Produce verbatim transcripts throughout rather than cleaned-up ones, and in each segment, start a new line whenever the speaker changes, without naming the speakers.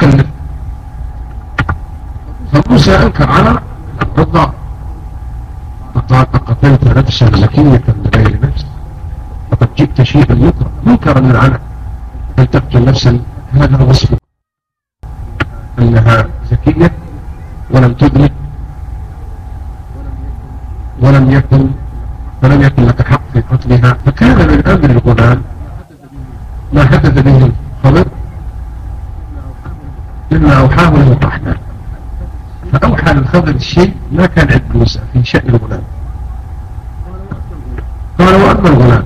مكلف. فموسى أنكر على الضباط فقال أقتلت نفسا زكية بغير نفس فقد جئت شيئا منكرا منكرا من العنى أن تقتل نفسا. هذا وصف أنها زكية ولم تذنب ولم يكن ولم يكن لك حق في قتلها. فكان من أمر الغلام ما حدث به الخبر مما أوحاه له الرحمن. فأوحى للخبر الشيء ما كان عند موسى في شأن الغلام. قال وأما الغلام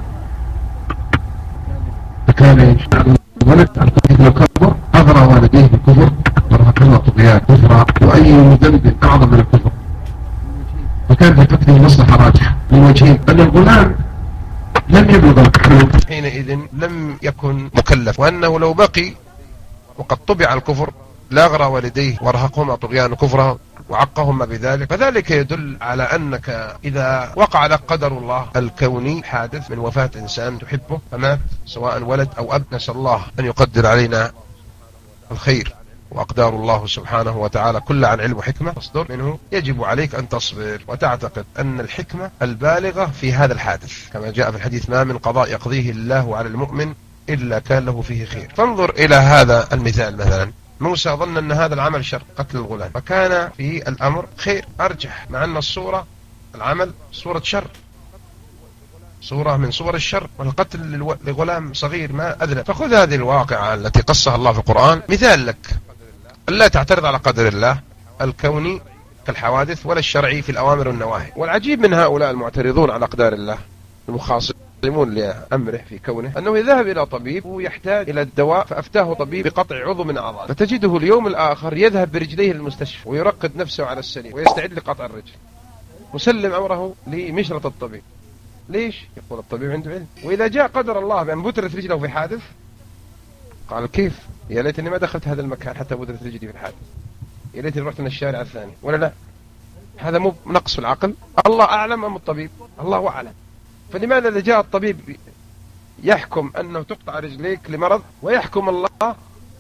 فكان يشاء الولد القتل الكبر أغرى والديه بالكفر ورهقهما طغيان كفرا وأي ذنب أعظم من الكفر. وكان في قتله مصلحة راجحة من وجهين: أن الغلام لم يبلغ الحلم
حينئذ لم يكن مكلف، وأنه لو بقي وقد طبع الكفر لاغرى والديه وارهقهما طغيان كفرا وعقهما بذلك. فذلك يدل على أنك إذا وقع لك قدر الله الكوني حادث من وفاة إنسان تحبه فمات سواء ولد أو أب، نسأل الله أن يقدر علينا الخير، وأقدار الله سبحانه وتعالى كل عن علم وحكمة تصدر منه. يجب عليك أن تصبر وتعتقد أن الحكمة البالغة في هذا الحادث، كما جاء في الحديث: ما من قضاء يقضيه الله على المؤمن إلا كان له فيه خير. فانظر إلى هذا المثال. مثلا موسى ظن أن هذا العمل شر، قتل الغلام، فكان في الأمر خير أرجح، مع أن الصورة العمل صورة شر، صورة من صور الشر، والقتل لغلام صغير ما أذنب. فخذ هذه الواقعة التي قصها الله في القرآن مثال لك ألا تعترض على قدر الله الكوني كالحوادث ولا الشرعي في الأوامر والنواهي. والعجيب من هؤلاء المعترضون على أقدار الله المخاصمون لأمره في كونه أنه يذهب إلى طبيب ويحتاج إلى الدواء فأفتاه طبيب بقطع عضو من أعضائه، فتجده اليوم الآخر يذهب برجليه للمستشفى ويرقد نفسه على السرير ويستعد لقطع الرجل، مسلم أمره لمشرط الطبيب. ليش؟ يقول الطبيب عنده علم. وإذا جاء قدر الله بأن بترت رجله في حادث قال كيف؟ يا ليتني ما دخلت هذا المكان حتى بترت رجلي في الحادث، يا ليتني رحت من الشارع الثاني. ولا لا؟ هذا مو نقص في العقل؟ الله أعلم أم الطبيب؟ الله أعلم. فلماذا إذا جاء الطبيب يحكم أنه تقطع رجليك لمرض ويحكم الله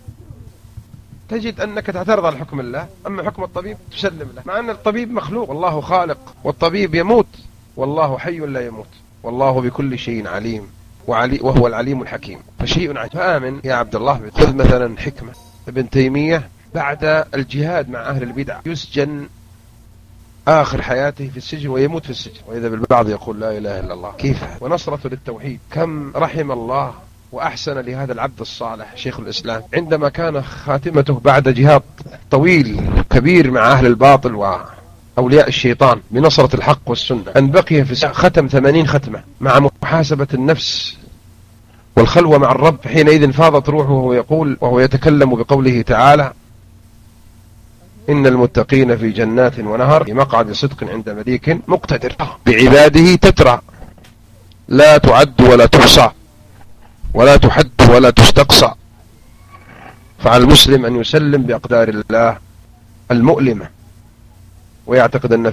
تجد أنك تعترض على حكم الله، أما حكم الطبيب تسلم له، مع أن الطبيب مخلوق والله خالق، والطبيب يموت والله حي لا يموت، والله بكل شيء عليم وعلي وهو العليم الحكيم. فشيء عجيب. فآمن يا عبد الله. خذ مثلا حكمة ابن تيمية بعد الجهاد مع أهل البدع يسجن آخر حياته في السجن ويموت في السجن، وإذا بالبعض يقول لا إله إلا الله. كيف؟ ونصرته للتوحيد. كم رحم الله وأحسن لهذا العبد الصالح شيخ الإسلام عندما كان خاتمته بعد جهاد طويل كبير مع أهل الباطل وأولياء الشيطان بنصرة الحق والسنة أن بقي في ختم ثمانين ختمة مع محاسبة النفس والخلوة مع الرب. حينئذ فاضت روحه وهو يقول وهو يتكلم بقوله تعالى: إن المتقين في جنات ونهر في مقعد صدق عند مليك مقتدر. بعباده تترى لا تعد ولا تحصى ولا تحد ولا تستقصى. فعلى المسلم أن يسلم بأقدار الله المؤلمة ويعتقد أن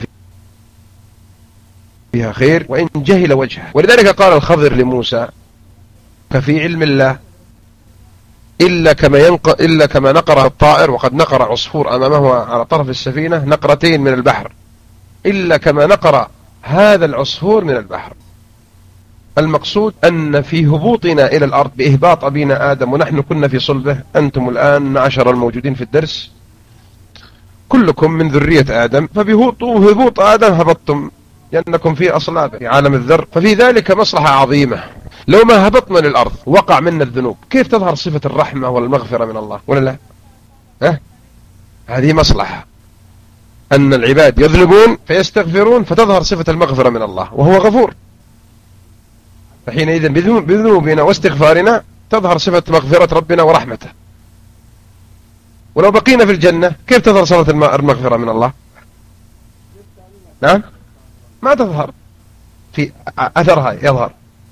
فيها خير وإن جهل وجهه. ولذلك قال الخضر لموسى: ففي علم الله إلا كما ينق... إلا كما نقر الطائر، وقد نقر عصفور أمامه على طرف السفينة نقرتين من البحر، إلا كما نقر هذا العصفور من البحر. المقصود أن في هبوطنا إلى الأرض بإهباط أبينا آدم ونحن كنا في صلبه، أنتم الآن معشر الموجودين في الدرس كلكم من ذرية آدم، فبهبوط آدم هبطتم لأنكم في أصلاب في عالم الذر، ففي ذلك مصلحة عظيمة. لو ما هبطنا للأرض وقع منا الذنوب كيف تظهر صفة الرحمة والمغفرة من الله؟ ولا لا؟ أه؟ هذه مصلحة أن العباد يذنبون فيستغفرون فتظهر صفة المغفرة من الله وهو غفور. فحينئذ بذنوبنا واستغفارنا تظهر صفة مغفرة ربنا ورحمته. ولو بقينا في الجنة كيف تظهر صفة المغفرة من الله؟ نعم؟ ما تظهر، في أثرها يظهر.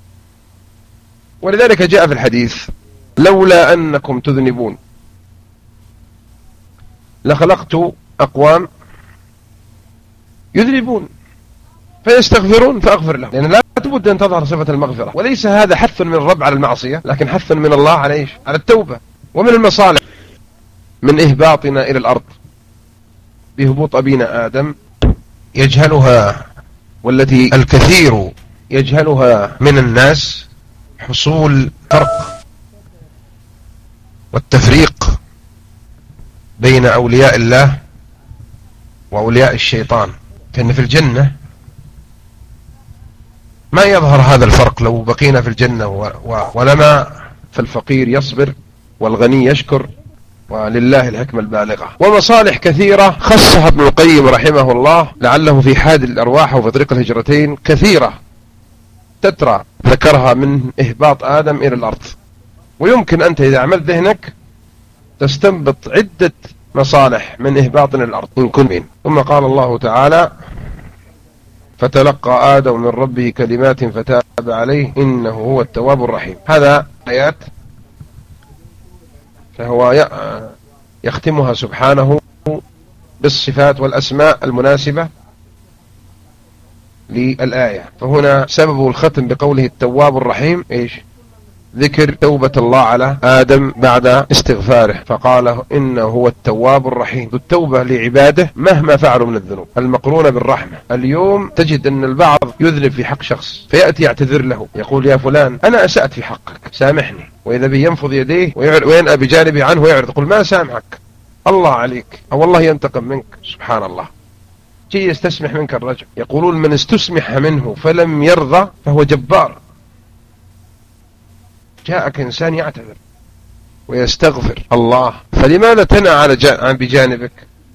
ولذلك جاء في الحديث: لولا أنكم تذنبون لخلقت أقوام يذنبون فيستغفرون فأغفر لهم، لأن لا بد أن تظهر صفة المغفرة. وليس هذا حث من الرب على المعصية، لكن حث من الله على إيش؟ على التوبة. ومن المصالح من إهباطنا إلى الأرض بهبوط أبينا آدم يجهلها، والتي الكثير يجهلها من الناس، حصول فرق والتفريق بين أولياء الله وأولياء الشيطان. فإن في الجنة ما يظهر هذا الفرق لو بقينا في الجنة ولما، فالفقير يصبر والغني يشكر، ولله الحكمة البالغة. ومصالح كثيرة خصها ابن القيم رحمه الله لعله في حاد الأرواح وفي طريق الهجرتين كثيرة تترى ذكرها من إهباط آدم إلى الأرض. ويمكن أنت إذا عملت ذهنك تستنبط عدة مصالح من إهباطنا إلى الأرض إن كن مين. ثم قال الله تعالى: فتلقى آدم من ربه كلمات فتاب عليه إنه هو التواب الرحيم. هذا آيات فهو يختمها سبحانه بالصفات والأسماء المناسبة للآية. فهنا سبب الختم بقوله التواب الرحيم إيش؟ ذكر توبة الله على آدم بعد استغفاره، فقال إنه هو التواب الرحيم، التوبة لعباده مهما فعلوا من الذنوب المقرونة بالرحمة. اليوم تجد أن البعض يذنب في حق شخص فيأتي يعتذر له، يقول: يا فلان أنا أسأت في حقك سامحني، وإذا بي ينفض يديه وينأى بجانبه عنه ويعرض، يقول: ما سامحك، الله عليك، أو والله ينتقم منك. سبحان الله، جي يستسمح منك الرجل. يقولون: من استسمح منه فلم يرضى فهو جبار. جاءك إنسان يعتذر ويستغفر الله، فلماذا تنأى على جان بجانبك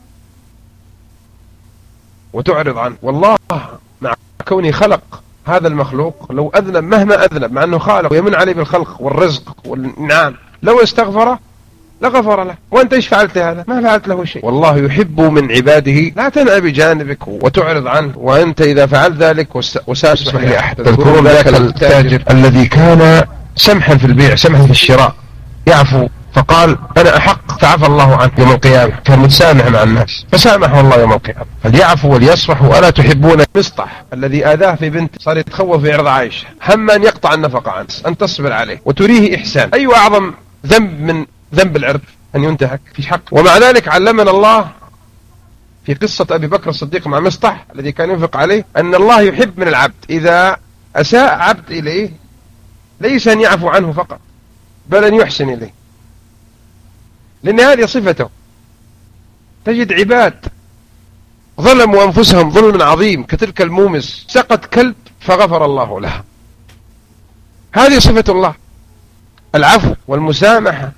وتعرض عنه؟ والله مع كونه خلق هذا المخلوق لو أذنب مهما أذنب، مع أنه خالق ويمن عليه بالخلق والرزق والنعم، لو استغفره لغفر له. وأنت إيش فعلت هذا؟ ما فعلت له شيء. والله يحب من عباده لا تنأى بجانبك وتعرض عنه، وأنت إذا فعلت ذلك وساسمح لأحد. تذكرون ذاك التاجر الذي كان سمحا في البيع سمحا في الشراء، يعفو، فقال: أنا أحق، فعفى الله عنه يوم القيامة، كان متسامح مع الناس فسامحه الله يوم القيامة. فليعفو وليصفح. وألا تحبون مصطح الذي آذاه في بنته، صار يتخوف في عرض عائشة، هم أن يقطع النفقة عنه، أن تصبر عليه وتريه إحسان. أي أيوة أعظم ذنب من ذنب العرض أن ينتهك في حق. ومع ذلك علمنا الله في قصة أبي بكر الصديق مع مصطح الذي كان ينفق عليه أن الله يحب من العبد إذا أساء عبد إليه ليس أن يعفو عنه فقط، بل أن يحسن إليه، لأن هذه صفته. تجد عباد ظلموا أنفسهم ظلم عظيم كتلك المومس، سقط كلب فغفر الله لها. هذه صفة الله، العفو والمسامحة.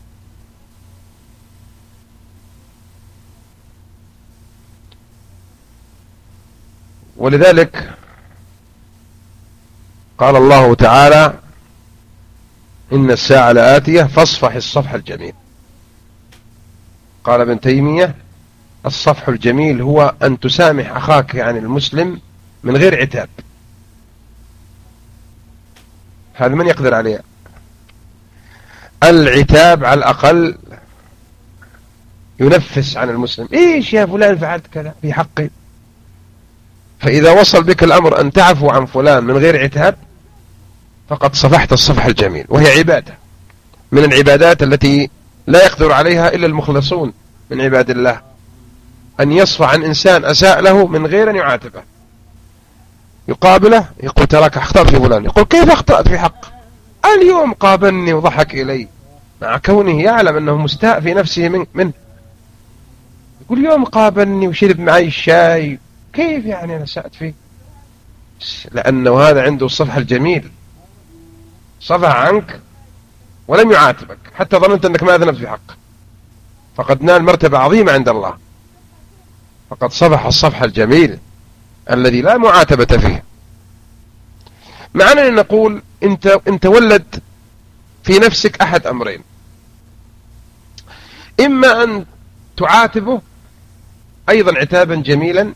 ولذلك قال الله تعالى: إن الساعة لآتية فاصفح الصفح الجميل. قال ابن تيمية: الصفح الجميل هو أن تسامح أخاك يعني المسلم من غير عتاب. هذا من يقدر عليه؟ العتاب على الأقل ينفس عن المسلم، إيش يا فلان فعلت كذا في حقي. فإذا وصل بك الأمر أن تعفو عن فلان من غير عتاب فقد صفحت الصفح الجميل، وهي عبادة من العبادات التي لا يقدر عليها إلا المخلصون من عباد الله، أن يصفح عن إنسان أساء له من غير أن يعاتبه. يقابله يقول: تراك أخطأت في فلان، يقول: كيف أخطأت في حق؟ اليوم قابلني وضحك إلي، مع كونه يعلم أنه مستاء في نفسه منه من. يقول: اليوم قابلني وشرب معي الشاي، كيف يعني أنا سأت فيه؟ لأنه هذا عنده الصفح الجميل، صفح عنك ولم يعاتبك حتى ظننت أنك ما أذنبت في حق، فقد نال مرتبة عظيمة عند الله، فقد صفح الصفح الجميل الذي لا معاتبة فيه. معنى أن نقول انت, انت ولد في نفسك أحد أمرين: إما أن تعاتبه أيضا عتابا جميلا،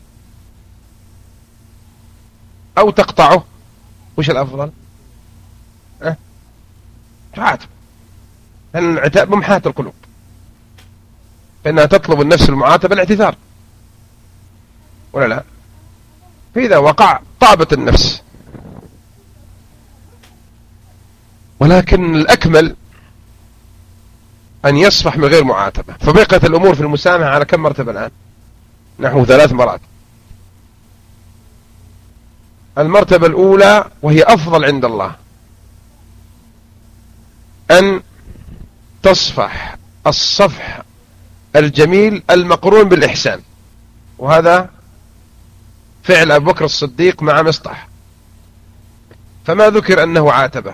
أو تقطعه. وش الأفضل؟ أه؟ تعاتب، لأن العتاب ممحاة القلوب، فإنها تطلب النفس المعاتبة الاعتذار، ولا لا؟ فإذا وقع طابت النفس. ولكن الأكمل أن يصفح من غير معاتبة. فبقت الأمور في المسامحة على كم مرتبة الآن؟ نحو ثلاث مرات. المرتبة الأولى وهي أفضل عند الله أن تصفح الصفح الجميل المقرون بالإحسان، وهذا فعل أبو بكر الصديق مع مصطح، فما ذكر أنه عاتبه،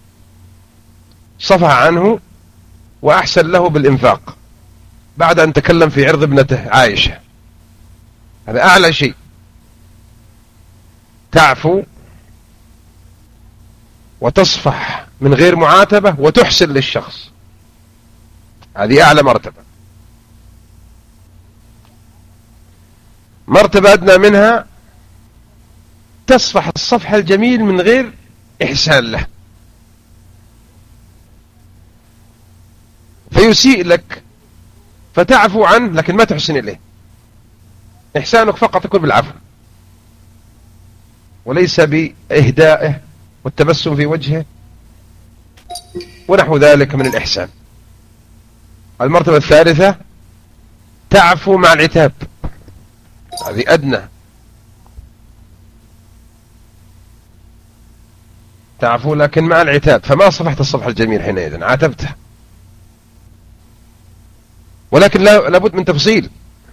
صفح عنه وأحسن له بالإنفاق بعد أن تكلم في عرض ابنته عائشة. هذا أعلى شيء، تعفو وتصفح من غير معاتبة وتحسن للشخص، هذه أعلى مرتبة. مرتبة أدنى منها تصفح الصفح الجميل من غير إحسان له، فيسيء لك فتعفو عنه لكن ما تحسن إليه، إحسانك فقط يكون بالعفو وليس بإهدائه والتبسم في وجهه ونحو ذلك من الإحسان. المرتبة الثالثة تعفو مع العتاب، هذه أدنى، تعفو لكن مع العتاب، فما صفحت الصفح الجميل حينئذ، عاتبته. ولكن لابد من تفصيل،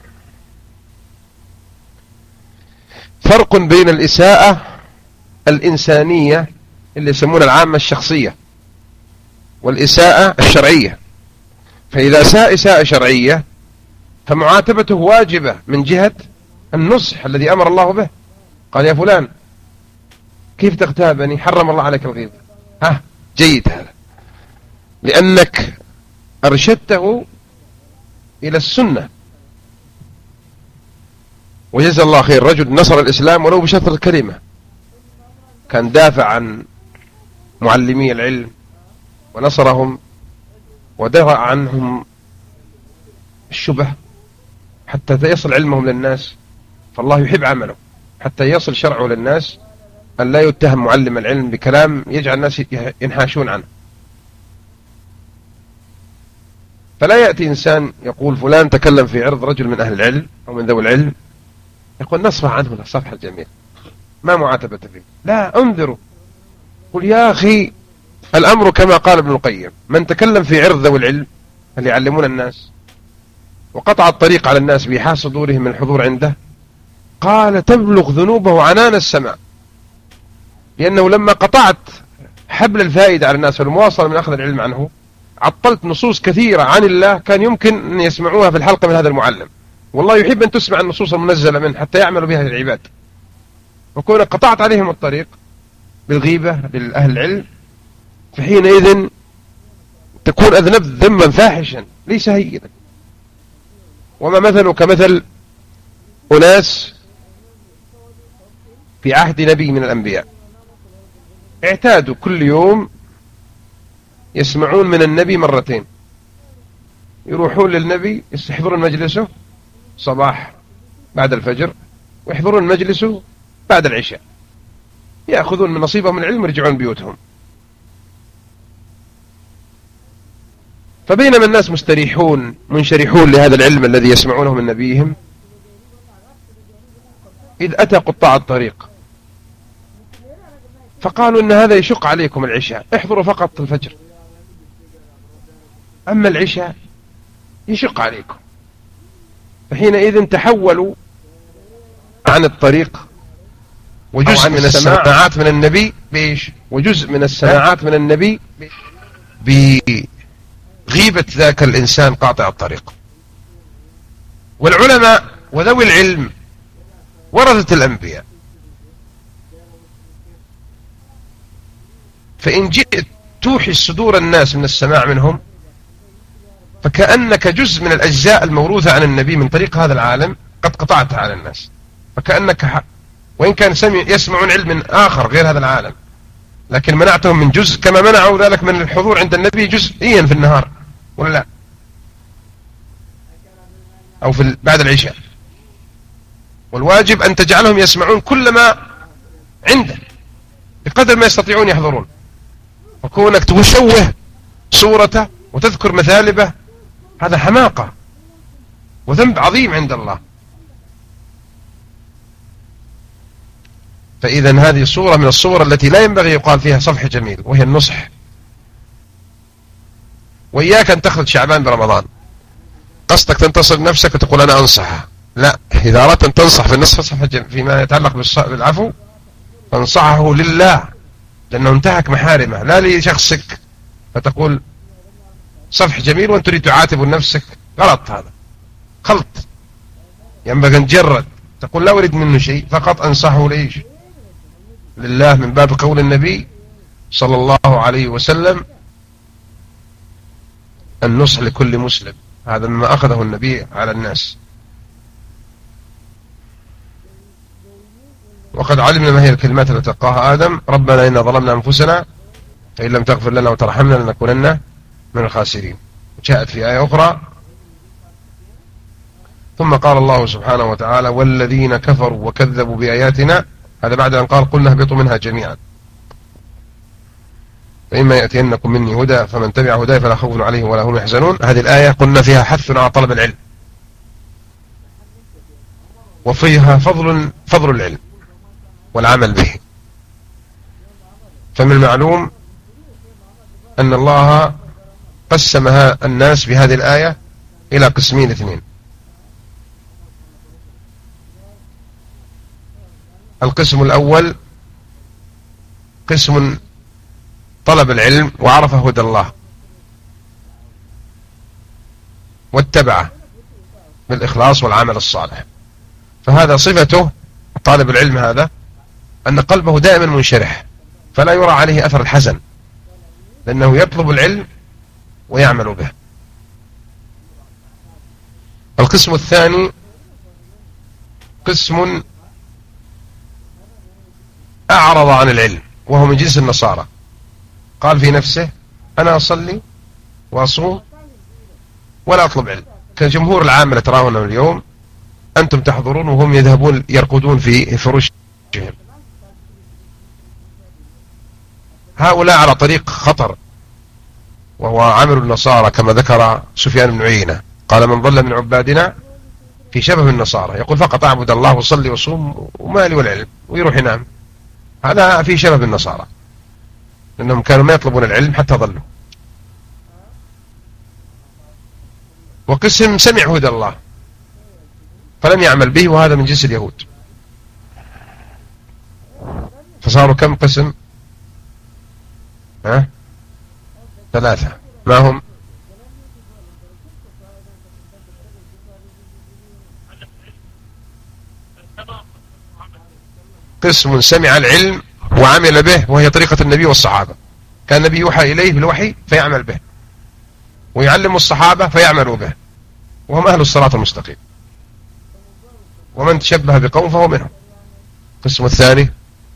فرق بين الإساءة الإنسانية اللي يسمونها العامة الشخصية والإساءة الشرعية. فإذا ساء إساءة شرعية فمعاتبته واجبة من جهة النصح الذي أمر الله به، قال يا فلان كيف تغتابني، حرم الله عليك الغيبة، ها جيد هذا، لأنك أرشدته إلى السنة. وجزا الله خير رجل نصر الإسلام ولو بشطر كلمة، كان دافع عن معلمي العلم ونصرهم ودفع عنهم الشبه حتى يصل علمهم للناس، فالله يحب عمله حتى يصل شرعه للناس، أن لا يتهم معلم العلم بكلام يجعل الناس ينحاشون عنه. فلا يأتي إنسان يقول فلان تكلم في عرض رجل من أهل العلم أو من ذوي العلم، يقول نصفح عنه الصفحة الجميل ما معاتبة فيه، لا، انذروا، قل يا أخي الأمر كما قال ابن القيم، من تكلم في عرض ذوي العلم اللي يعلمون الناس وقطع الطريق على الناس بإيحاء صدورهم من الحضور عنده، قال تبلغ ذنوبه عنان السماء، لأنه لما قطعت حبل الفائدة على الناس والمواصلة من أخذ العلم عنه عطلت نصوص كثيرة عن الله كان يمكن أن يسمعوها في الحلقة من هذا المعلم، والله يحب أن تسمع النصوص المنزلة منه حتى يعملوا بها العباد. وكونك قطعت عليهم الطريق بالغيبة للأهل العلم فحينئذ تكون أذنبت ذنبا فاحشا ليس هينا. وما مثل كمثل أناس في عهد نبي من الأنبياء اعتادوا كل يوم يسمعون من النبي مرتين، يروحون للنبي يحضرون مجلسه صباح بعد الفجر ويحضرون مجلسه بعد العشاء، يأخذون من نصيبهم من العلم ويرجعون بيوتهم. فبينما الناس مستريحون منشرحون لهذا العلم الذي يسمعونه من نبيهم، إذ أتى قطاع الطريق فقالوا إن هذا يشق عليكم العشاء، احضروا فقط الفجر، أما العشاء يشق عليكم. فحينئذ تحولوا عن الطريق وجزء من السماعات من النبي بإيش؟ وجزء من السماعات من النبي بغيبة ذاك الإنسان قاطع الطريق. والعلماء وذوي العلم ورثة الأنبياء، فإن جئت توحي صدور الناس من السماع منهم فكأنك جزء من الأجزاء الموروثة عن النبي من طريق هذا العالم قد قطعتها على الناس، فكأنك حق. وإن كان يسمعون علم آخر غير هذا العالم لكن منعتهم من جزء، كما منعوا ذلك من الحضور عند النبي جزئيا في النهار ولا لا، أو في بعد العشاء. والواجب أن تجعلهم يسمعون كل ما عنده بقدر ما يستطيعون يحضرون. وكونك تشوه صورته وتذكر مثالبه، هذا حماقة وذنب عظيم عند الله. فإذا هذه صورة من الصور التي لا ينبغي يقال فيها صفح جميل، وهي النصح. وإياك أن تخلط شعبان برمضان، قصدك تنتصر نفسك وتقول أنا أنصحه، لا، إذا أردت أن تنصح في النصف صفحة فيما يتعلق بالعفو فانصحه لله، لأنه انتهك محارمه لا لشخصك، فتقول صفح جميل وأن تريد تعاتب نفسك، غلط، هذا خلط. ينبغي أن تجرد، تقول لا أريد منه شيء، فقط أنصحه ليش؟ لله، من باب قول النبي صلى الله عليه وسلم النصح لكل مسلم، هذا مما أخذه النبي على الناس. وقد علمنا ما هي الكلمات التي تلقاها آدم: ربنا إنا ظلمنا أنفسنا فإن لم تغفر لنا وترحمنا لنكونن من الخاسرين. جاءت في آية أخرى: ثم قال الله سبحانه وتعالى: والذين كفروا وكذبوا بآياتنا، هذا بعد أن قال قلنا اهبطوا منها جميعا فإما يأتينكم مني هدى فمن تبع هداي فلا خوف عليهم ولا هم يحزنون. هذه الآية قلنا فيها حث على طلب العلم، وفيها فضل فضل العلم والعمل به. فمن المعلوم أن الله قسمها الناس بهذه الآية إلى قسمين اثنين: القسم الأول قسم طلب العلم وعرف هدى الله واتبعه بالإخلاص والعمل الصالح، فهذا صفته طالب العلم هذا، أن قلبه دائما منشرح فلا يرى عليه أثر الحزن، لأنه يطلب العلم ويعمل به. القسم الثاني قسم أعرض عن العلم، وهو من جنس النصارى، قال في نفسه أنا أصلي وأصوم ولا أطلب علم، كجمهور العامة تراهن اليوم، أنتم تحضرون وهم يذهبون يرقدون في فرشهم. هؤلاء على طريق خطر، وهو عمل النصارى كما ذكر سفيان بن عيينة، قال من ضل من عبادنا في شبه النصارى، يقول فقط أعبد الله وصلي وصوم ومالي والعلم، ويروح ينام. هذا في شبه النصارى، لأنهم كانوا ما يطلبون العلم حتى ضلوا. وقسم سمع هدى الله فلم يعمل به، وهذا من جنس اليهود. فصاروا كم قسم؟ ها؟ ثلاثة. ما هم؟ قسم سمع العلم وعمل به، وهي طريقة النبي والصحابة، كان النبي يوحى إليه بالوحي فيعمل به، ويعلم الصحابة فيعملوا به، وهم أهل الصراط المستقيم، ومن تشبه بقوم فهو منهم. القسم الثاني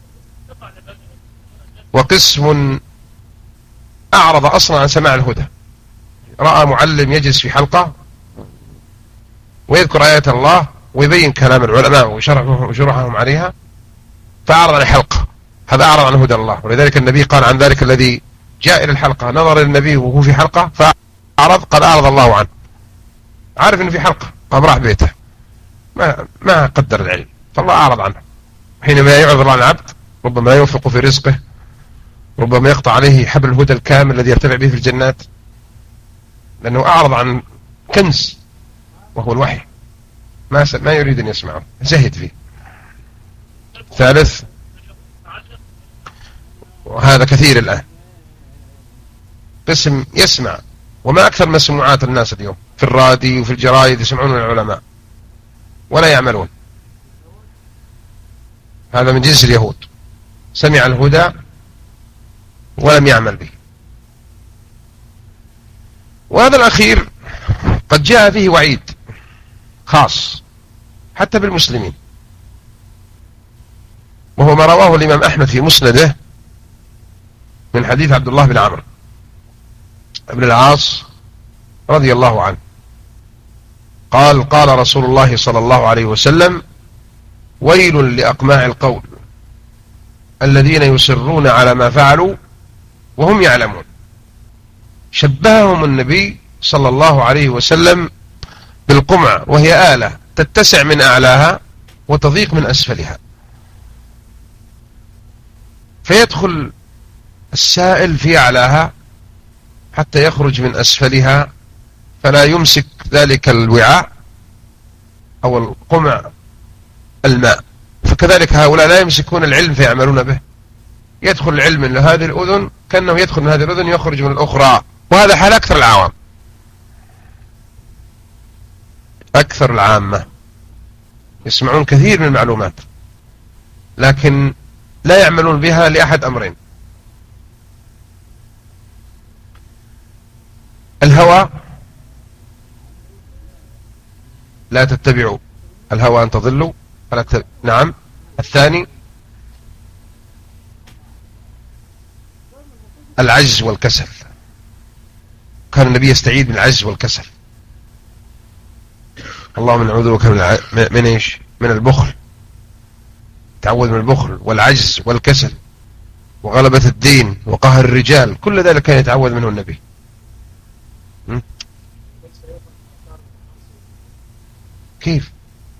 وقسم أعرض أصلا عن سماع الهدى، رأى معلم يجلس في حلقة ويذكر آيات الله ويبين كلام العلماء وشرحهم عليها، فأعرض عن الحلقة، هذا أعرض عن هدى الله. ولذلك النبي قال عن ذلك الذي جاء إلى الحلقة نظر النبي وهو في حلقة فأعرض، قد أعرض الله عنه، عارف أنه في حلقة، قام راح بيته، ما ما قدر العلم، فالله أعرض عنه. حينما يعرض الله عن العبد ربما لا يوفق في رزقه، ربما يقطع عليه حبل الهدى الكامل الذي يرتفع به في الجنات، لأنه أعرض عن كنز وهو الوحي، ما ما يريد أن يسمعه، زهد فيه. ثالث، وهذا كثير الآن، قسم يسمع، وما أكثر مسموعات الناس اليوم في الراديو وفي الجرائد يسمعون العلماء ولا يعملون، هذا من جنس اليهود، سمع الهدى ولم يعمل به. وهذا الأخير قد جاء فيه وعيد خاص حتى بالمسلمين، وهو ما رواه الإمام أحمد في مسنده من حديث عبد الله بن عمرو بن العاص رضي الله عنه قال قال رسول الله صلى الله عليه وسلم: ويل لأقماع القول الذين يصرون على ما فعلوا وهم يعلمون. شبههم النبي صلى الله عليه وسلم بالقمع، وهي آلة تتسع من أعلاها وتضيق من أسفلها، فيدخل السائل في أعلاها حتى يخرج من أسفلها، فلا يمسك ذلك الوعاء أو القمع الماء. فكذلك هؤلاء لا يمسكون العلم فيعملون به، يدخل العلم من هذه الأذن كأنه يدخل من هذه الأذن يخرج من الأخرى، وهذا حال أكثر العوام، أكثر العامة يسمعون كثير من المعلومات لكن لا يعملون بها لأحد أمرين: الهوى، لا تتبعوا الهوى أن تضلوا، فلا تتبعوا. نعم. الثاني العجز والكسل، كان النبي يستعيذ من العجز والكسل. اللهم نعوذ بك من, من ايش؟ من البخل، تعوذ من البخل والعجز والكسل وغلبة الدين وقهر الرجال، كل ذلك كان يتعوذ منه النبي. كيف؟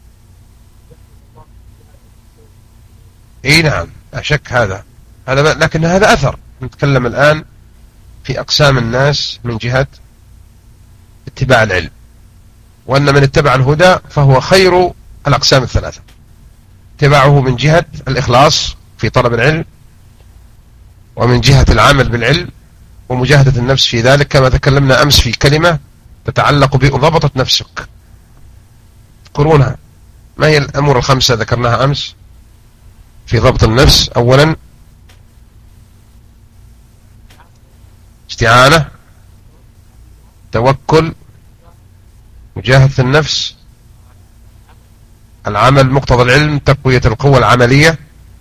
اي نعم، لا شك هذا هذا لكن هذا أثر. نتكلم الآن في أقسام الناس من جهة اتباع العلم، وأن من اتبع الهدى فهو خير الأقسام الثلاثة: اتباعه من جهة الإخلاص في طلب العلم، ومن جهة العمل بالعلم، ومجاهدة النفس في ذلك، كما تكلمنا أمس في كلمة تتعلق بضبطة نفسك. تذكرونها؟ ما هي الأمور الخمسة ذكرناها أمس في ضبط النفس؟ أولا استعانة، توكل، مجاهدة النفس، العمل مقتضى العلم، تقوية القوة العملية.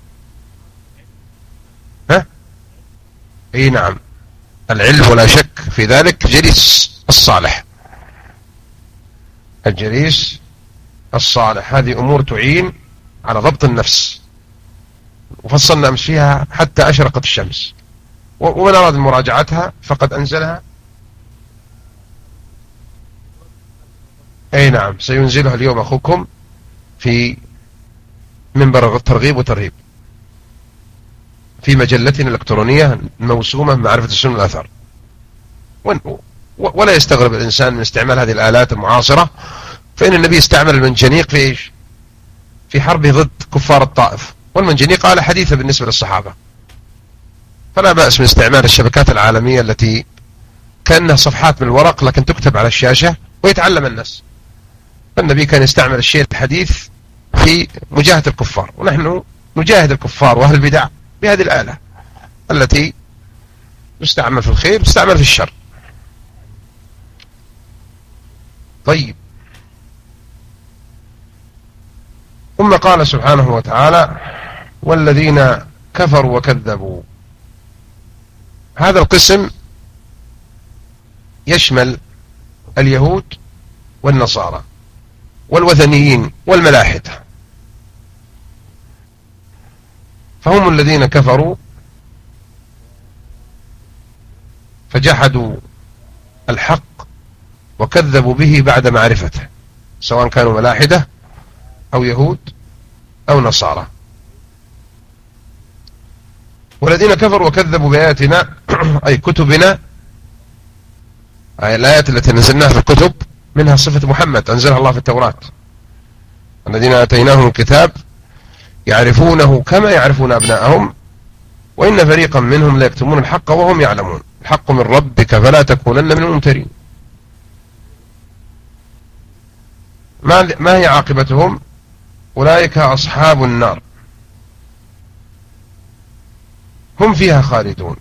ها؟ اي نعم، العلم ولا شك في ذلك جليس الصالح، الجليس الصالح، هذه أمور تعين على ضبط النفس، وفصلنا أمس فيها حتى أشرقت الشمس، ومن أراد مراجعتها فقد أنزلها. أي نعم، سينزلها اليوم أخوكم في منبر الترغيب وترهيب في مجلتنا الإلكترونية الموسومة بمعرفة السنة والآثار. ولا يستغرب الإنسان من استعمال هذه الآلات المعاصرة، فإن النبي استعمل المنجنيق في إيش؟ في حربه ضد كفار الطائف، والمنجنيق آلة حديثة بالنسبة للصحابة، فلا بأس من استعمال الشبكات العالمية التي كأنها صفحات من الورق لكن تكتب على الشاشة ويتعلم الناس. فالنبي كان يستعمل الشيء الحديث في مجاهدة الكفار، ونحن نجاهد الكفار وأهل البدع بهذه الآلة التي تستعمل في الخير تستعمل في الشر. طيب، ثم قال سبحانه وتعالى: والذين كفروا وكذبوا. هذا القسم يشمل اليهود والنصارى والوثنيين والملاحدة، فهم الذين كفروا فجحدوا الحق وكذبوا به بعد معرفته، سواء كانوا ملاحدة أو يهود أو نصارى. والذين كفروا وكذبوا بآياتنا أي كتبنا، أي الآيات التي نزلناها في الكتب، منها صفة محمد أنزلها الله في التوراة: الذين آتيناهم الكتاب يعرفونه كما يعرفون أبناءهم وإن فريقا منهم لا يكتمون الحق وهم يعلمون، الحق من ربك فلا تكونن من الممترين. ما هي عاقبتهم؟ أولئك أصحاب النار هم فيها خالدون.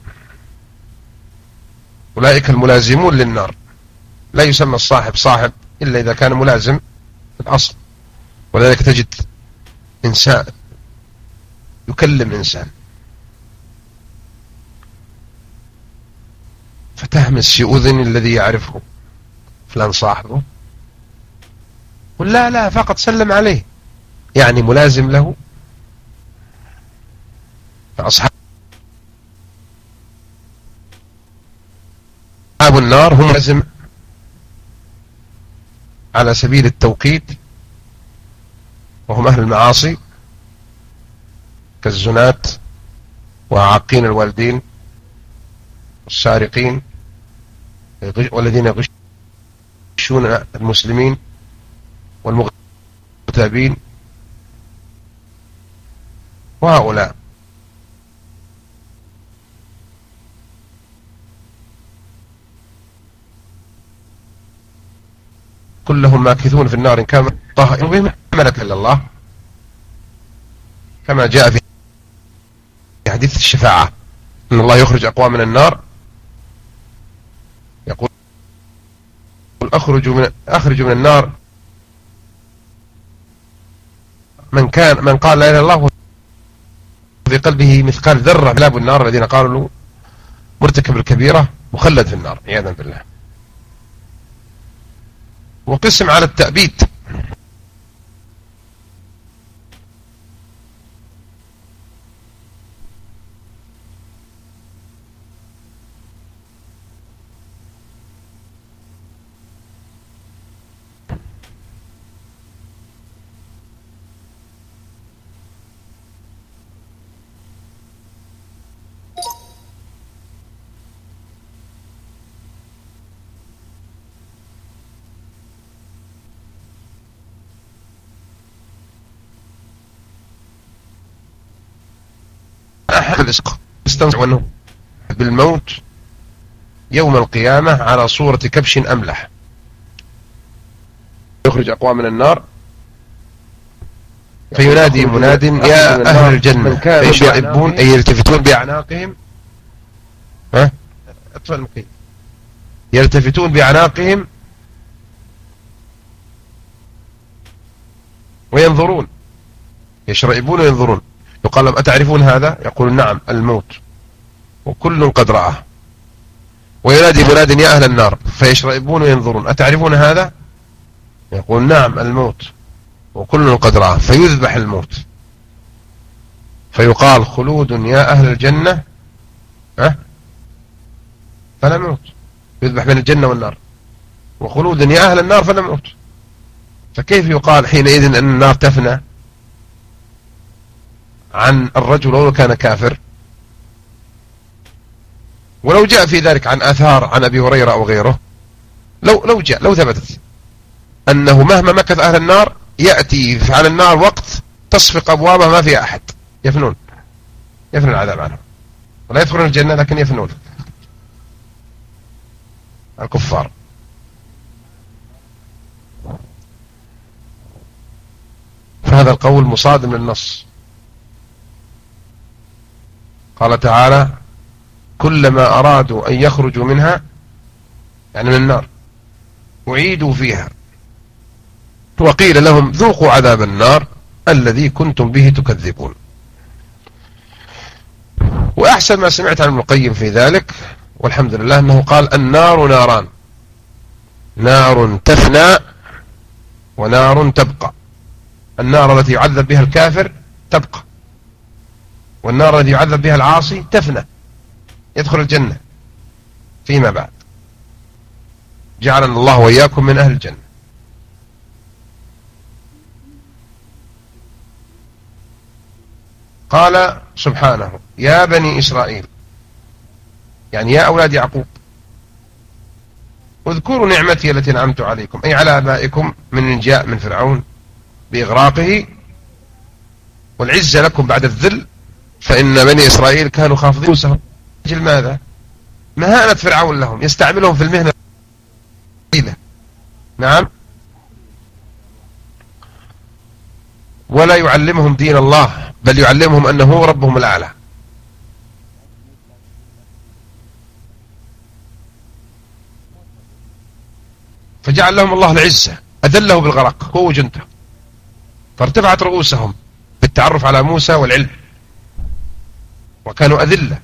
أولئك الملازمون للنار، لا يسمى الصاحب صاحب إلا إذا كان ملازم في الأصل، ولذلك تجد إنسان يكلم إنسان فتهمس في أذن الذي يعرفه فلان صاحبه، قل لا لا فقط سلم عليه، يعني ملازم له. فأصحاب أصحاب النار هم لازم على سبيل التوقيت، وهم أهل المعاصي كالزنات وعاقين الوالدين والسارقين والذين يغشون المسلمين والمغتابين وهؤلاء. كلهم ماكثون في النار إن كان طاهر بهم ملك إلا الله، كما جاء في حديث الشفاعة أن الله يخرج أقوام من النار يقول أخرج من أخرج من النار من كان من قال لا إله إلا الله في قلبه مثقال ذرة من النار، الذين قالوا له مرتكب الكبيرة مخلد في النار عياذا بالله. وقسم على التأبيد، استمتع أنه بالموت يوم القيامة على صورة كبش أملح، يخرج أقوام من النار فينادي مناد يا أهل الجنة فيشرئبون أي يلتفتون بأعناقهم ها أطفال المقيم يلتفتون بأعناقهم وينظرون، يشرئبون وينظرون. يقال لهم أتعرفون هذا؟ يقول نعم الموت وكل قد رآه. وينادي مناد يا أهل النار فيشرئبون وينظرون أتعرفون هذا؟ يقول نعم الموت وكل قد رآه. فيذبح الموت فيقال خلود يا أهل الجنة أه؟ فلا موت، يذبح بين الجنة والنار، وخلود يا أهل النار فلا موت. فكيف يقال حينئذ أن النار تفنى عن الرجل ولو كان كافر؟ ولو جاء في ذلك عن آثار عن أبي هريرة أو غيره، لو لو جاء لو ثبتت أنه مهما مكث أهل النار يأتي على النار وقت تصفق أبوابها ما فيها أحد، يفنون يفنون العذاب عنهم ولا يدخلون الجنة لكن يفنون الكفار. فهذا القول مصادم للنص. قال تعالى كلما أرادوا أن يخرجوا منها يعني من النار أعيدوا فيها وقيل لهم ذوقوا عذاب النار الذي كنتم به تكذبون. وأحسن ما سمعت عن ابن القيم في ذلك والحمد لله أنه قال النار ناران، نار تفنى ونار تبقى. النار التي يعذب بها الكافر تبقى، والنار التي يعذب بها العاصي تفنى يدخل الجنة فيما بعد. جعلنا الله وإياكم من أهل الجنة. قال سبحانه يا بني إسرائيل يعني يا أولاد يعقوب اذكروا نعمتي التي أنعمت عليكم أي على آبائكم من النجاء من فرعون بإغراقه والعزة لكم بعد الذل، فإن بني إسرائيل كانوا خافضين رؤوسهم. أجل ماذا؟ مهانة فرعون لهم، يستعملهم في المهنة القليلة. نعم، ولا يعلمهم دين الله بل يعلمهم أنه هو ربهم الأعلى. فجعل لهم الله العزة، أذله بالغرق هو وجنته، فارتفعت رؤوسهم بالتعرف على موسى والعلم وكانوا أذلة.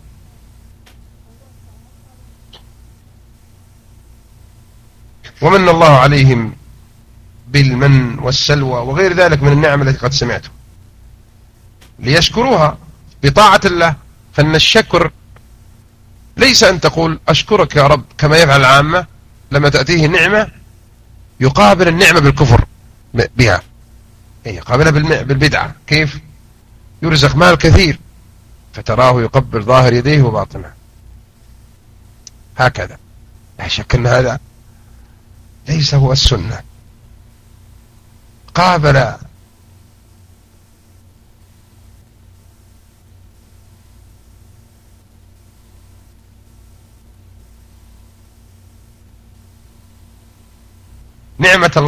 ومن الله عليهم بالمن والسلوى وغير ذلك من النعم التي قد سمعتم ليشكروها بطاعة الله. فإن الشكر ليس أن تقول أشكرك يا رب كما يفعل العامة لما تأتيه نعمة يقابل النعمة بالكفر بها، يقابلها بالبدعة. كيف؟ يرزق مال كثير فتراه يقبل ظاهر يديه وباطنه هكذا. لا شك أن هذا ليس هو السنة. قابل نعمة الله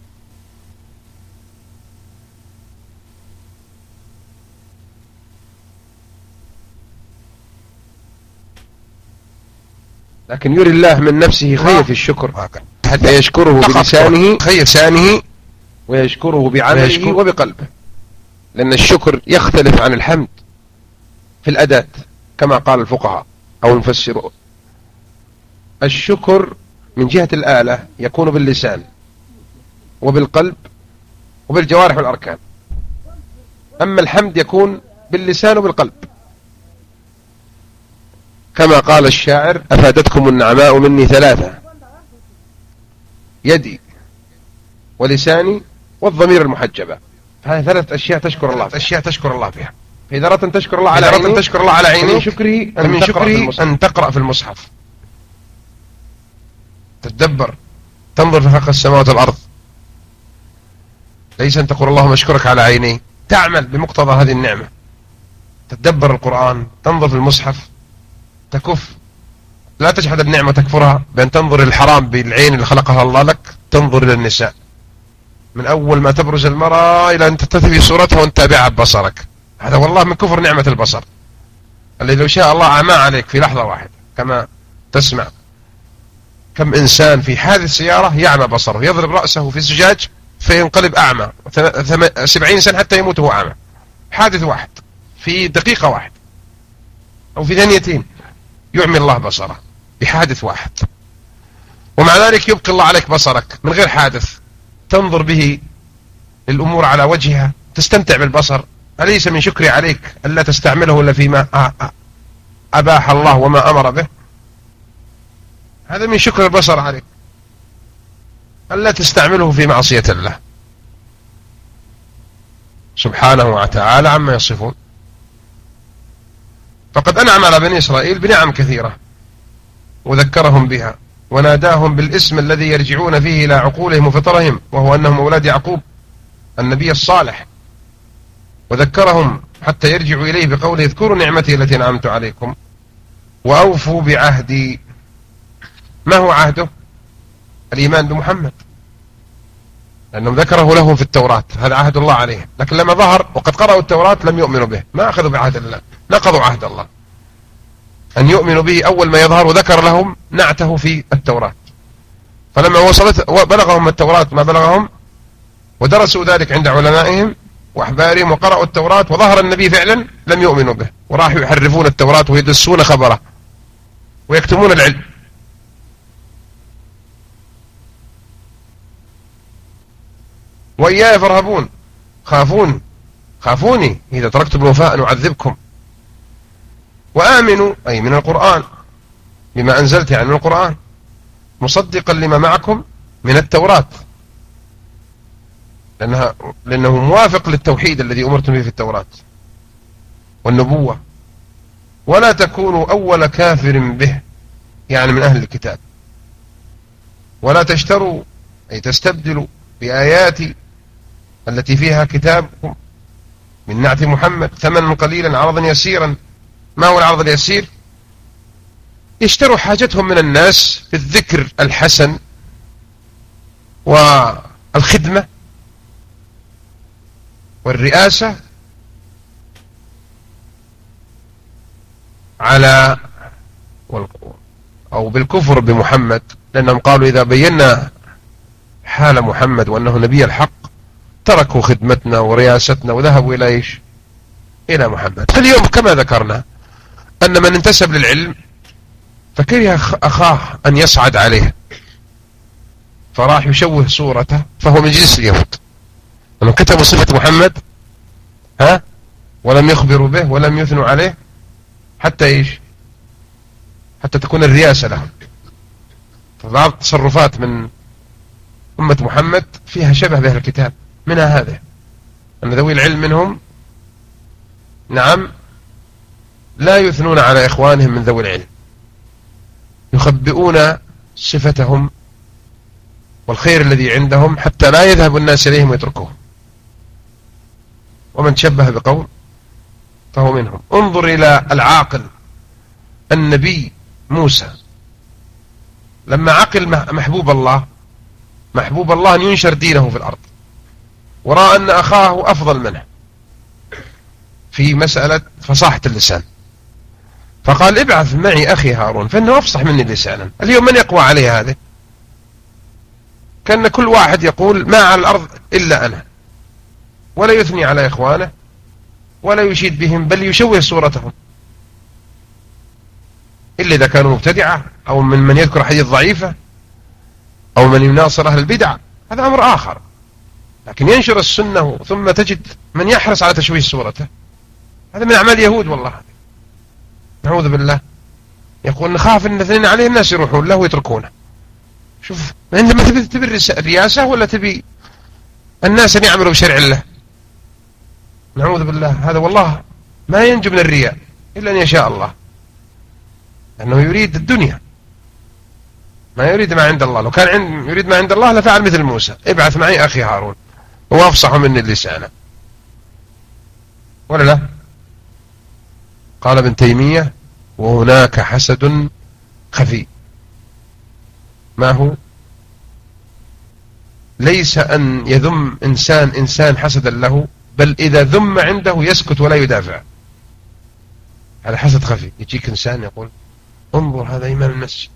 لكن يري الله من نفسه خير في الشكر حتى يشكره بلسانه خير لسانه ويشكره بعمله وبقلبه، لأن الشكر يختلف عن الحمد في الأداة كما قال الفقهاء أو المفسرون. الشكر من جهة الآلة يكون باللسان وبالقلب وبالجوارح والأركان، أما الحمد يكون باللسان وبالقلب، كما قال الشاعر: أفادتكم النعماء مني ثلاثة: يدي ولساني والضمير المحجبة. هذه ثلاث أشياء تشكر الله ثلاث أشياء تشكر الله بها. فإذا أردت أن تشكر الله على عينه تشكر الله على عينه، من شكره أن, من شكره أن تقرأ في المصحف، تتدبر، تنظر في خلق السماوات والأرض، ليس أن تقول اللهم أشكرك على عيني، تعمل بمقتضى هذه النعمة، تتدبر القرآن، تنظر في المصحف، تكف، لا تجحد النعمة تكفرها بأن تنظر الحرام بالعين اللي خلقها الله لك، تنظر إلى النساء من أول ما تبرز المرأة إلى أن تتثبي صورتها وأن تتابعها ببصرك. هذا والله من كفر نعمة البصر الذي لو شاء الله أعمى عليك في لحظة واحدة. كما تسمع كم إنسان في حادث سيارة يعمى بصره، يضرب رأسه في الزجاج فينقلب أعمى سبعين سنة حتى يموت وهو أعمى. حادث واحد في دقيقة واحد أو في ثانيتين يعمي الله بصره بحادث واحد، ومع ذلك يبقي الله عليك بصرك من غير حادث، تنظر به للأمور على وجهها، تستمتع بالبصر. أليس من شكري عليك ألا تستعمله إلا فيما أباح الله وما أمر به؟ هذا من شكر البصر عليك، ألا تستعمله في معصية الله سبحانه وتعالى عما يصفون. فقد أنعم على بني إسرائيل بنعم كثيرة وذكرهم بها وناداهم بالاسم الذي يرجعون فيه إلى عقولهم وفطرهم، وهو أنهم أولاد يعقوب النبي الصالح، وذكرهم حتى يرجعوا إليه بقوله: اذكروا نعمتي التي أنعمت عليكم وأوفوا بعهدي. ما هو عهده؟ الإيمان بمحمد، لأنهم ذكره لهم في التوراة، هذا عهد الله عليه، لكن لما ظهر وقد قرأوا التوراة لم يؤمنوا به، ما أخذوا بعهد الله، نقضوا عهد الله أن يؤمنوا به أول ما يظهر، وذكر لهم نعته في التوراة. فلما وصلت بلغهم التوراة ما بلغهم ودرسوا ذلك عند علمائهم وأحبارهم وقرأوا التوراة وظهر النبي فعلا لم يؤمنوا به، وراحوا يحرفون التوراة ويدسون خبره ويكتمون العلم. وإياي فارهبون، خافون خافوني إذا تركتم الوفاء نعذبكم. وآمنوا أي من القرآن بما أنزلت يعني من القرآن مصدقا لما معكم من التوراة، لأنها لأنه موافق للتوحيد الذي أمرتم به في التوراة والنبوة. ولا تكونوا أول كافر به يعني من أهل الكتاب، ولا تشتروا أي تستبدلوا بآياتي التي فيها كتابكم من نعت محمد ثمنا قليلا عرضا يسيرا. ما هو العرض اليسير؟ يشتروا حاجتهم من الناس في الذكر الحسن والخدمة والرئاسة على أو بالكفر بمحمد، لأنهم قالوا إذا بينا حال محمد وأنه نبي الحق تركوا خدمتنا ورئاستنا وذهبوا إلى إيش؟ إلى محمد. اليوم كما ذكرنا أن من انتسب للعلم فكره أخاه أن يصعد عليه فراح يشوه صورته، فهو من جنس اليهود لما كتبوا صفة محمد ها ولم يخبروا به ولم يثنوا عليه حتى إيش؟ حتى تكون الرياسة لهم. فبعض التصرفات من أمة محمد فيها شبه بأهل الكتاب، منها هذا أن ذوي العلم منهم نعم لا يثنون على إخوانهم من ذوي العلم، يخبئون صفتهم والخير الذي عندهم حتى لا يذهب الناس إليهم ويتركوهم. ومن شبه بقوم فهو منهم. انظر إلى العاقل النبي موسى لما عقل محبوب الله، محبوب الله أن ينشر دينه في الأرض، ورأى أن أخاه أفضل منه في مسألة فصاحة اللسان، فقال ابعث معي أخي هارون فإنه أفصح مني لسانا. اليوم من يقوى عليه هذا؟ كان كل واحد يقول ما على الأرض إلا أنا، ولا يثني على إخوانه ولا يشيد بهم، بل يشوه صورتهم، إلا إذا كانوا مبتدعة أو من من يذكر حديث ضعيفة أو من يناصر أهل البدع، هذا أمر آخر. لكن ينشر السنة ثم تجد من يحرص على تشويه صورته، هذا من أعمال يهود والله، نعوذ بالله. يقول نخاف أن اثنين عليه الناس يروحون له ويتركونه. شوف، أنت ما تبي تبي الرياسة ولا تبي الناس أن يعملوا بشرع الله؟ نعوذ بالله. هذا والله ما ينجو من الرياء إلا أن يشاء الله، لأنه يريد الدنيا ما يريد ما عند الله. لو كان عند يريد ما عند الله لفعل مثل موسى، ابعث معي أخي هارون هو أفصح مني اللسان، ولا لا؟ قال ابن تيمية وهناك حسد خفي، ما هو؟ ليس أن يذم إنسان إنسان حسدا له، بل إذا ذم عنده يسكت ولا يدافع، هذا حسد خفي. يجيك إنسان يقول انظر هذا إمام المسجد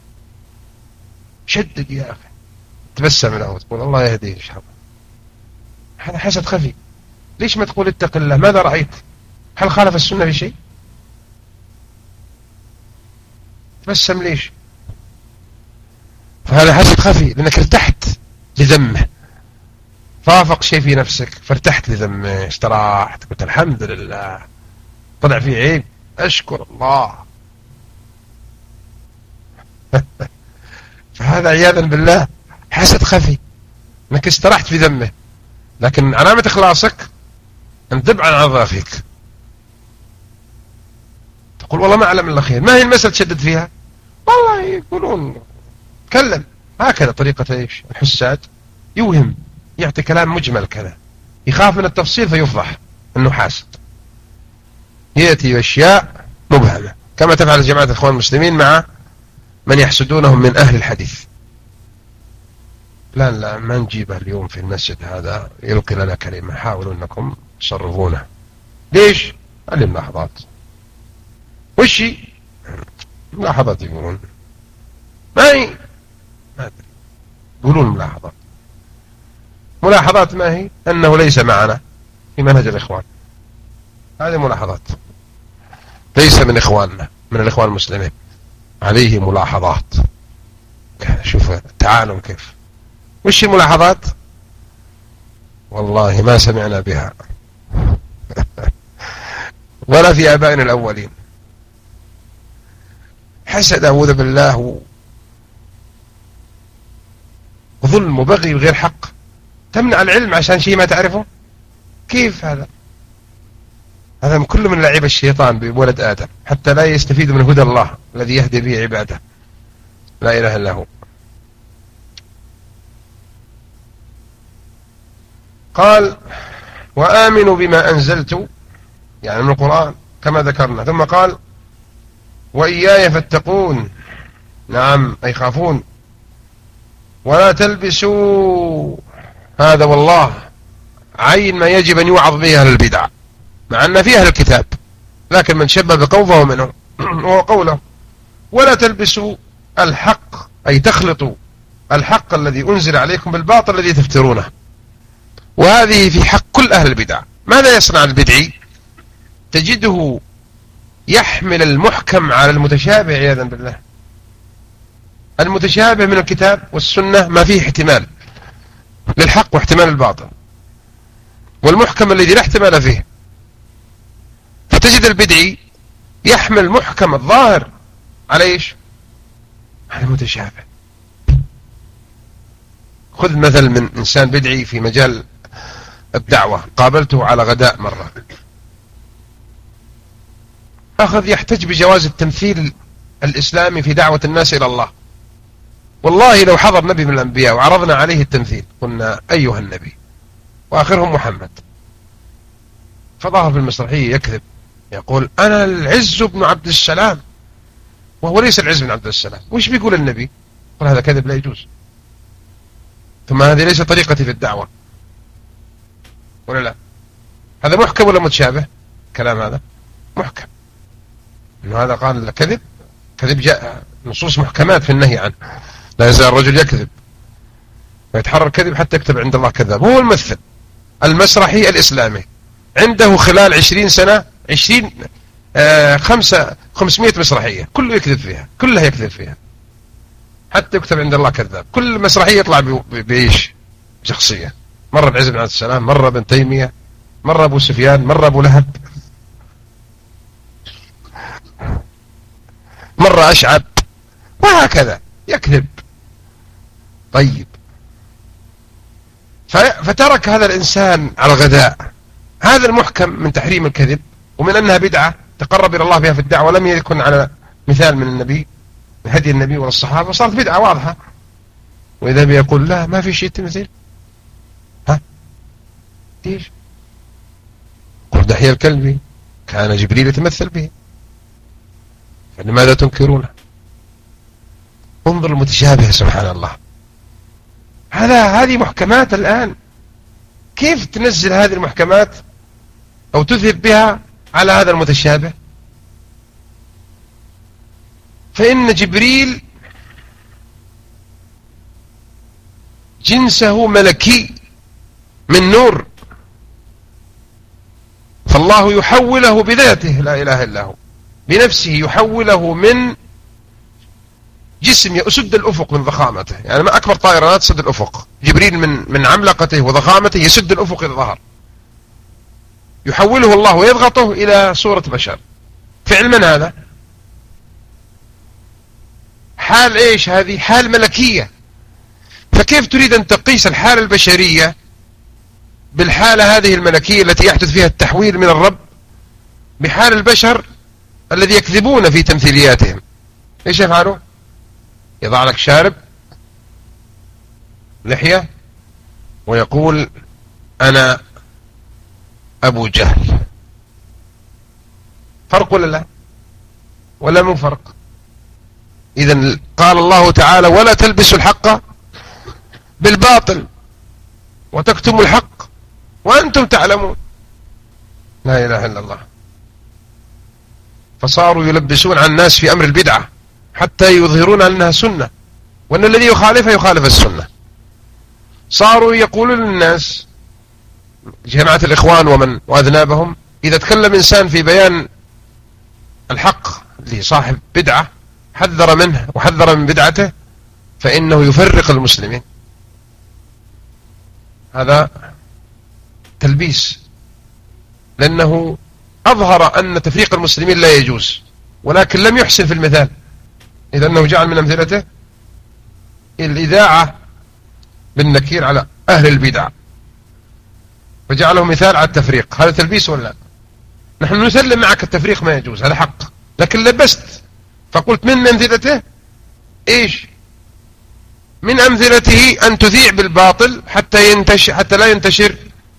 شدد يا أخي، تبسم له تقول الله يهديه إن شاء الله، هذا حسد خفي. ليش ما تقول اتق الله؟ ماذا رأيت؟ هل خالف السنة في شيء؟ تبسم ليش؟ فهذا حسد خفي، لأنك ارتحت لذمه، فافق شيء في نفسك فارتحت لذمه، استراحت قلت الحمد لله طلع فيه عيب أشكر الله. فهذا عياذا بالله حسد خفي، انك استرحت في ذمه، لكن علامة اخلاصك ان تبعد عن اخيك، تقول والله ما اعلم الا خير. ما هي المسألة تشدد فيها؟ والله يقولون تكلم هكذا، طريقة ايش الحساد، يوهم يعطي كلام مجمل كذا، يخاف من التفصيل فيفضح انه حاسد، يأتي باشياء مبهمة كما تفعل جماعة الاخوان المسلمين مع من يحسدونهم من أهل الحديث. لا لا ما نجيبه اليوم في المسجد هذا يلقي لنا كلمة، حاولوا أنكم تصرفونه. ليش؟ هذه ملاحظات. وشي ملاحظات يقولون ما هي ما أدري، يقولون ملاحظات. ملاحظات ما هي؟ أنه ليس معنا في منهج الإخوان، هذه ملاحظات، ليس من إخواننا من الإخوان المسلمين، عليه ملاحظات. شوف التعالم كيف. وش الملاحظات؟ والله ما سمعنا بها ولا في آبائنا الأولين. حسد أعوذ بالله وظلم وبغي بغير حق، تمنع العلم عشان شيء ما تعرفه؟ كيف هذا؟ هذا كله من لعب الشيطان بولد آدم حتى لا يستفيد من هدى الله الذي يهدي به عباده، لا إله إلا هو. قال وآمنوا بما أنزلت، يعني من القرآن كما ذكرنا، ثم قال وإياي فاتقون، نعم أي خافون، ولا تلبسوا، هذا والله عين ما يجب أن يوعظ به أهل البدع، مع أن فيه أهل الكتاب، لكن من شبه بقوم فهو منهم. وهو قوله ولا تلبسوا الحق، أي تخلطوا الحق الذي أنزل عليكم بالباطل الذي تفترونه. وهذه في حق كل أهل البدع. ماذا يصنع البدعي؟ تجده يحمل المحكم على المتشابه عياذا بالله. المتشابه من الكتاب والسنة ما فيه احتمال للحق واحتمال الباطل، والمحكم الذي لا احتمال فيه. فتجد البدعي يحمل محكم الظاهر، على ايش؟ على متشابه. خذ مثل من انسان بدعي في مجال الدعوة، قابلته على غداء مرة، اخذ يحتج بجواز التمثيل الاسلامي في دعوة الناس الى الله. والله لو حضر نبي من الانبياء وعرضنا عليه التمثيل قلنا ايها النبي، واخرهم محمد، فظهر في المسرحية يكذب يقول انا العز بن عبد السلام، وهو ليس العز بن عبد السلام. وش بيقول النبي؟ قال هذا كذب لا يجوز. ثم هذه ليس طريقتي في الدعوة ولا لا؟ هذا محكم ولا متشابه؟ كلام هذا محكم، انه هذا قال كذب. كذب جاء نصوص محكمات في النهي عنه، لا يزال الرجل يكذب ويتحرر كذب حتى يكتب عند الله كذاب. هو الممثل المسرحي الإسلامي عنده خلال عشرين سنة عشرين آه خمسة خمسمائة مسرحية كله يكذب فيها، كلها يكذب فيها حتى يكتب عند الله كذاب. كل مسرحية يطلع بإيش؟ شخصية، مرة بعز بن عبد السلام، مرة بن تيمية، مرة أبو سفيان، مرة أبو لهب، مرة أشعب، وهكذا يكذب. طيب، فترك هذا الإنسان على الغداء هذا المحكم من تحريم الكذب، ومن أنها بدعة تقرب إلى الله بها في الدعوة، ولم يكن على مثال من النبي من هدي النبي والصحابة، صارت بدعة واضحة. وإذا بيقول لا ما في شيء تمثيل، ها إيش؟ قل دحية الكلبي كان جبريل يتمثل به، فلماذا تنكرونه؟ انظر المتشابه، سبحان الله. هذا هذه محكمات الآن، كيف تنزل هذه المحكمات أو تذهب بها على هذا المتشابه؟ فإن جبريل جنسه ملكي من نور، فالله يحوله بذاته، لا إله إلا هو، بنفسه يحوله من جسم يسد الأفق من ضخامته. يعني ما أكبر طائرة لا تسد الأفق، جبريل من من عملقته وضخامته يسد الأفق إذا ظهر، يحوله الله ويضغطه إلى صورة بشر. فعل من هذا؟ حال إيش هذه؟ حال ملكية. فكيف تريد أن تقيس الحالة البشرية بالحالة هذه الملكية التي يحدث فيها التحويل من الرب بحال البشر الذي يكذبون في تمثيلياتهم؟ إيش يفعلوا؟ يضع لك شارب لحية ويقول أنا أبو جهل. فرق ولا لا؟ ولا مو فرق؟ إذن قال الله تعالى ولا تلبسوا الحق بالباطل وتكتموا الحق وأنتم تعلمون. لا إله إلا الله. فصاروا يلبسون على الناس في أمر البدعة حتى يظهرون أنها سنة، وأن الذي يخالفها يخالف السنة. صاروا يقولون للناس، جماعة الإخوان ومن وأذنابهم، إذا تكلم إنسان في بيان الحق لصاحب بدعة حذر منه وحذر من بدعته فإنه يفرق المسلمين. هذا تلبيس، لأنه أظهر أن تفريق المسلمين لا يجوز، ولكن لم يحسن في المثال، إذا أنه جعل من أمثلته الإذاعة بالنكير على أهل البدع وجعله مثال على التفريق. هذا تلبيس ولا لا؟ نحن نسلم معك التفريق ما يجوز، هذا حق، لكن لبست فقلت من أمثلته إيش؟ من أمثلته أن تذيع بالباطل حتى ينتشر، حتى لا ينتشر،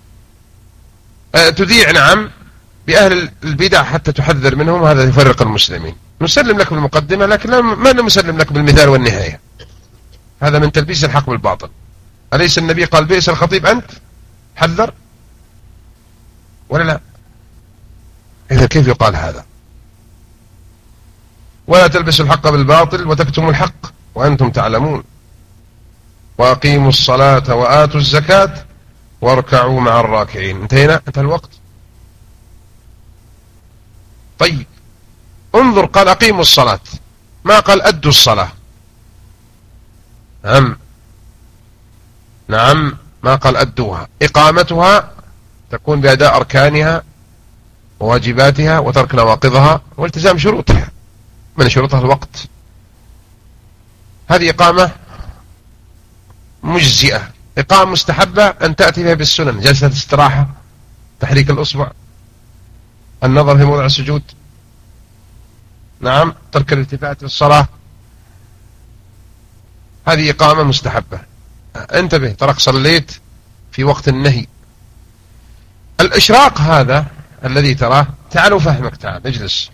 أه تذيع نعم بأهل البدع حتى تحذر منهم، هذا يفرق المسلمين. نسلم لك بالمقدمة لكن ما نسلم لك بالمثال والنهاية. هذا من تلبيس الحق بالباطل. أليس النبي قال بئس الخطيب أنت؟ حذر ولا لا؟ إذا كيف يقال هذا؟ ولا تلبسوا الحق بالباطل وتكتموا الحق وأنتم تعلمون وأقيموا الصلاة وآتوا الزكاة واركعوا مع الراكعين. انتهينا؟ انتهى الوقت. طيب انظر، قال أقيموا الصلاة، ما قال أدوا الصلاة. نعم نعم ما قال أدوها. إقامتها تكون بأداء أركانها وواجباتها وترك نواقضها والتزام شروطها، من شروطها الوقت، هذه إقامة مجزئة. إقامة مستحبة أن تأتي بها بالسنن: جلسة استراحة، تحريك الأصبع، النظر في موضع السجود، نعم، ترك الالتفات في الصلاة، هذه إقامة مستحبة. انتبه، ترك صليت في وقت النهي. الإشراق هذا الذي تراه، تعالوا فهمك، تعال اجلس.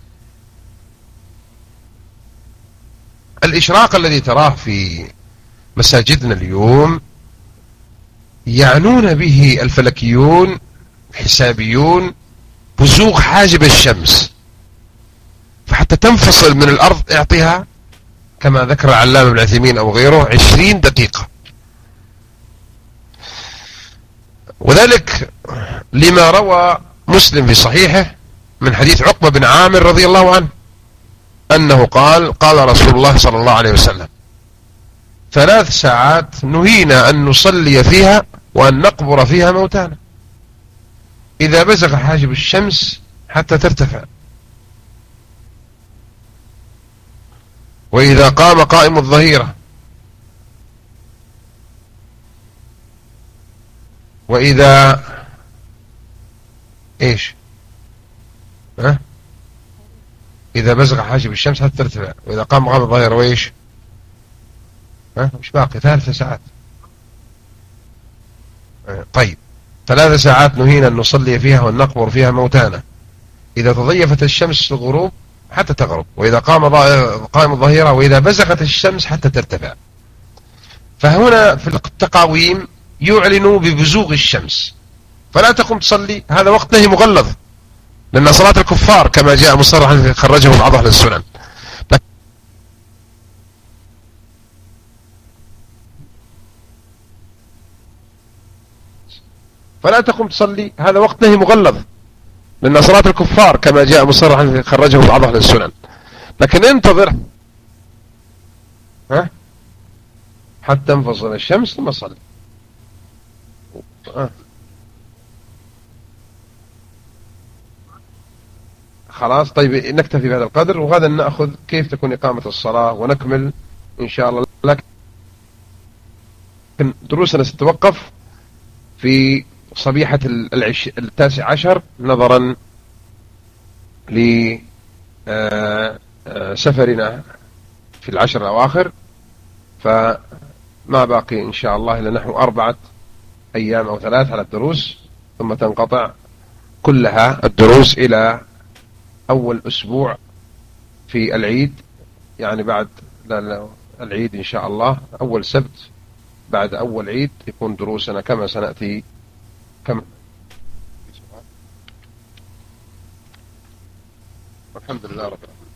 الإشراق الذي تراه في مساجدنا اليوم يعنون به الفلكيون الحسابيون بزوغ حاجب الشمس، فحتى تنفصل من الأرض اعطيها كما ذكر العلامة ابن عثيمين أو غيره عشرين دقيقة. وذلك لما روى مسلم في صحيحه من حديث عقبة بن عامر رضي الله عنه أنه قال: قال رسول الله صلى الله عليه وسلم: ثلاث ساعات نهينا أن نصلي فيها وأن نقبر فيها موتانا: إذا بزغ حاجب الشمس حتى ترتفع، وإذا قام قائم الظهيرة، وإذا إيش ها إذا بزغ حاجب الشمس حتى ترتفع، وإذا قام قائم الظهيرة، وإيش ها مش باقي ثلاث ساعات. طيب، ثلاث ساعات نهينا أن نصلي فيها وأن نقبر فيها موتانا: إذا تضيفت الشمس الغروب حتى تغرب، وإذا قام قائم الظهيرة، وإذا بزغت الشمس حتى ترتفع. فهنا في التقاويم يعلنوا ببزوغ الشمس، فلا تقوم تصلي، هذا وقت نهي مغلظ، لأن صلاة الكفار كما جاء مصرحا خرجه بعض أهل السنن. فلا تقوم تصلي، هذا وقت نهي مغلظ، لأن صلاة الكفار كما جاء مصرحا خرجه بعض أهل السنن. لكن انتظر ها حتى تنفصل الشمس ثم صلي. أه. خلاص، طيب نكتفي بهذا القدر، وغدا نأخذ كيف تكون إقامة الصلاة ونكمل إن شاء الله. لكن دروسنا ستتوقف في صبيحة العش... التاسع عشر نظرا لسفرنا في العشر الأواخر، فما باقي إن شاء الله إلا نحو أربعة أيام أو ثلاث على الدروس، ثم تنقطع كلها الدروس إلى أول أسبوع في العيد، يعني بعد لا لا العيد إن شاء الله، أول سبت بعد أول عيد يكون دروسنا كما سنأتي. كم الحمد لله رب العالمين.